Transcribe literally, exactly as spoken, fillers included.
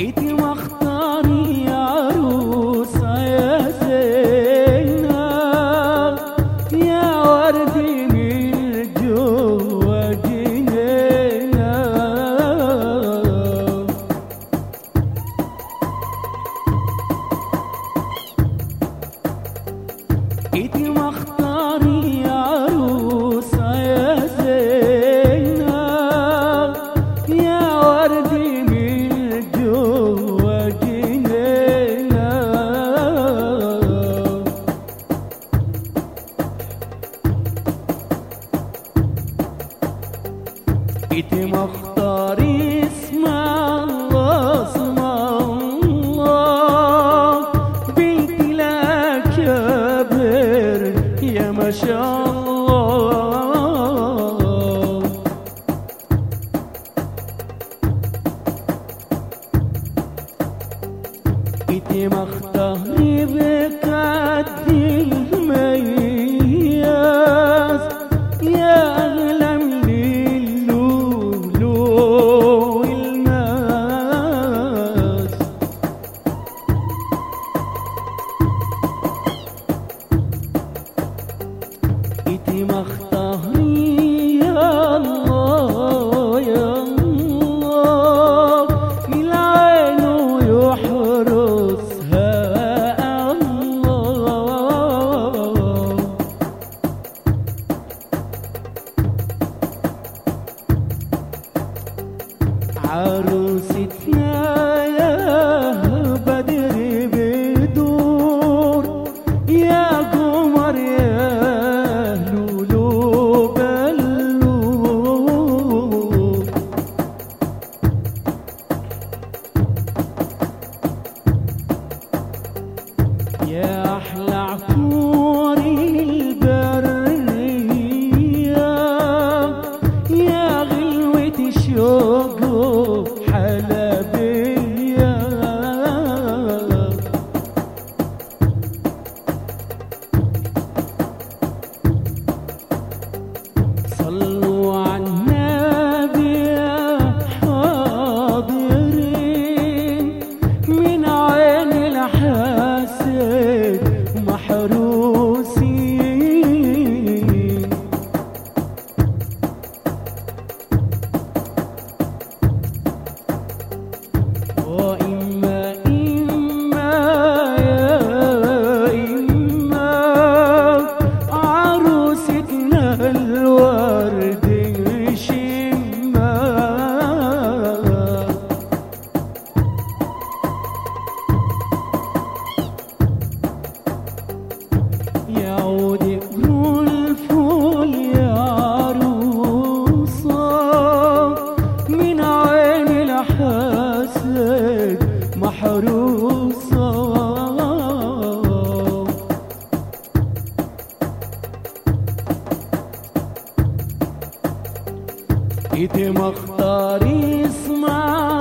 انتي مختاري عروسة يا زينة يا وردي من جوا جنينة. انتي مختاري عروسة يا زينة يا وردي من جوا جنينة. انتي مختاري اسم الله اسم الله بنتي لأكابر يا ما شاء الله. انتي مختاري بقد المياس يا أغلى من اللؤلؤ والماس. انتي مختاري يا الله يا الله العين يحرسها الله. عروستنا يا بدر بدور يا قمر يا لولو بلور. يا أحلى عطور البرية يا غلوة الشوق حلبية. صلوا على النبي يا حاضرين من عين الحاسد محروسين. وإما إما يا إما عروستنا الورد شما. يعود ابن الفول يا عروسة من عين الحاسد محروسة. انتي مختاري اسمع